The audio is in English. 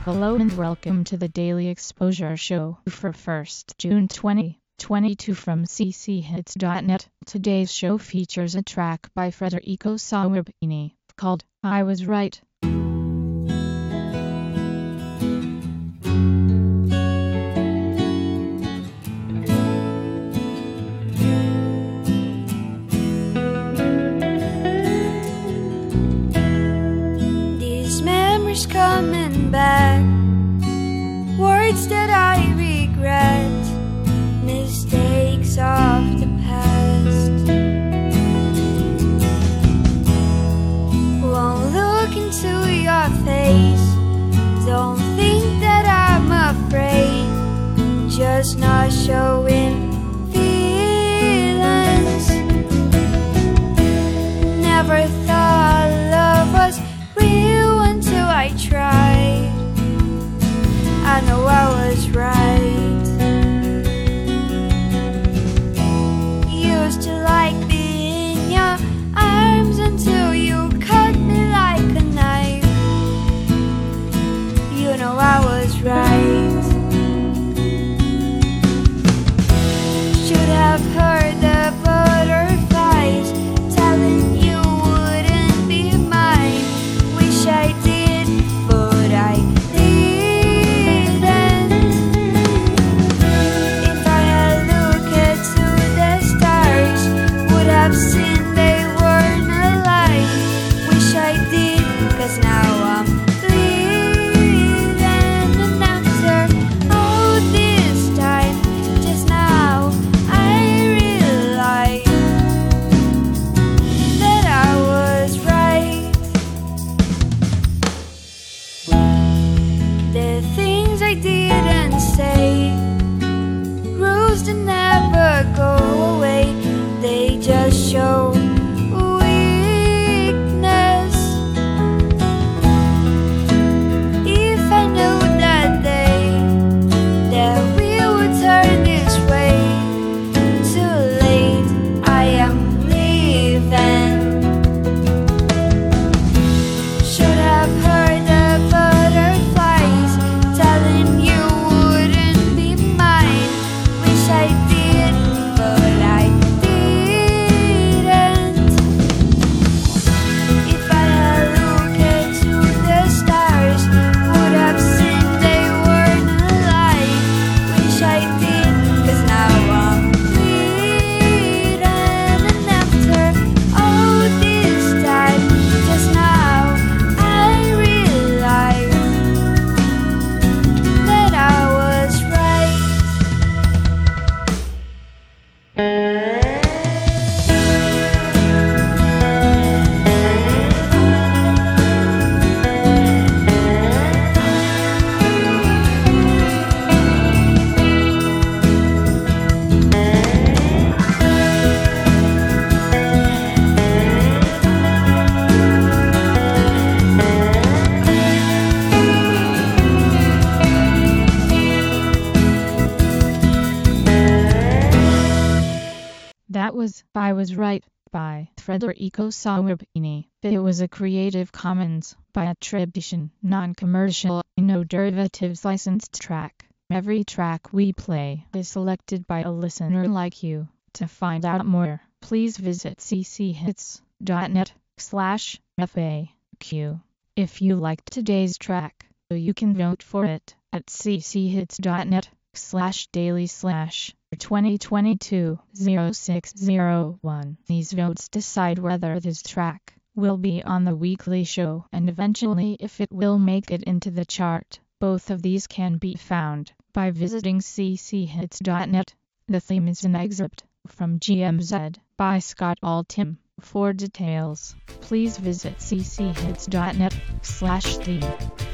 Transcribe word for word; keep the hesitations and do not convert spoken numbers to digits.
Hello and welcome to the Daily Exposure Show for first June twenty twenty-two from c c hits dot net. Today's show features a track by Federico Sauerbini called I Was Right. Coming back, words that I regret, mistakes of the past. Won't look into your face, don't think that I'm afraid, just not showing feelings. Never thought love was real until I tried. I know I was right. Used to like being in your arms until you cut me like a knife. You know I was right. Should have heard the butterflies telling you wouldn't be mine. Wish I did, but I didn't. If I had looked to the stars, would have seen they weren't alive. Wish I did, cause now I'm bleeding. And after all this time, just now I realized that I was right. The things I didn't say, rules that never go away, they just show weakness. If I knew that day that we would turn this way, too late, I am leaving. Should have heard the butterflies telling you wouldn't be mine. Wish I did, but I didn't. If I had looked to the stars, would have seen they weren't alive. Wish I did, cause now I'm bleeding. And after all this time, just now I realized that I was right. That was I Was Right by Federico Sauerbini. It was a Creative Commons by attribution, non-commercial, no derivatives licensed track. Every track we play is selected by a listener like you. To find out more, please visit c c hits dot net slash F A Q. If you liked today's track, you can vote for it at c c hits dot net slash daily slash twenty twenty-two oh six oh one. These votes decide whether this track will be on the weekly show and eventually if it will make it into the chart. Both of these can be found by visiting c c hits dot net. The theme is an excerpt from G M Z by Scott Altham. For details, please visit c c hits dot net slash theme.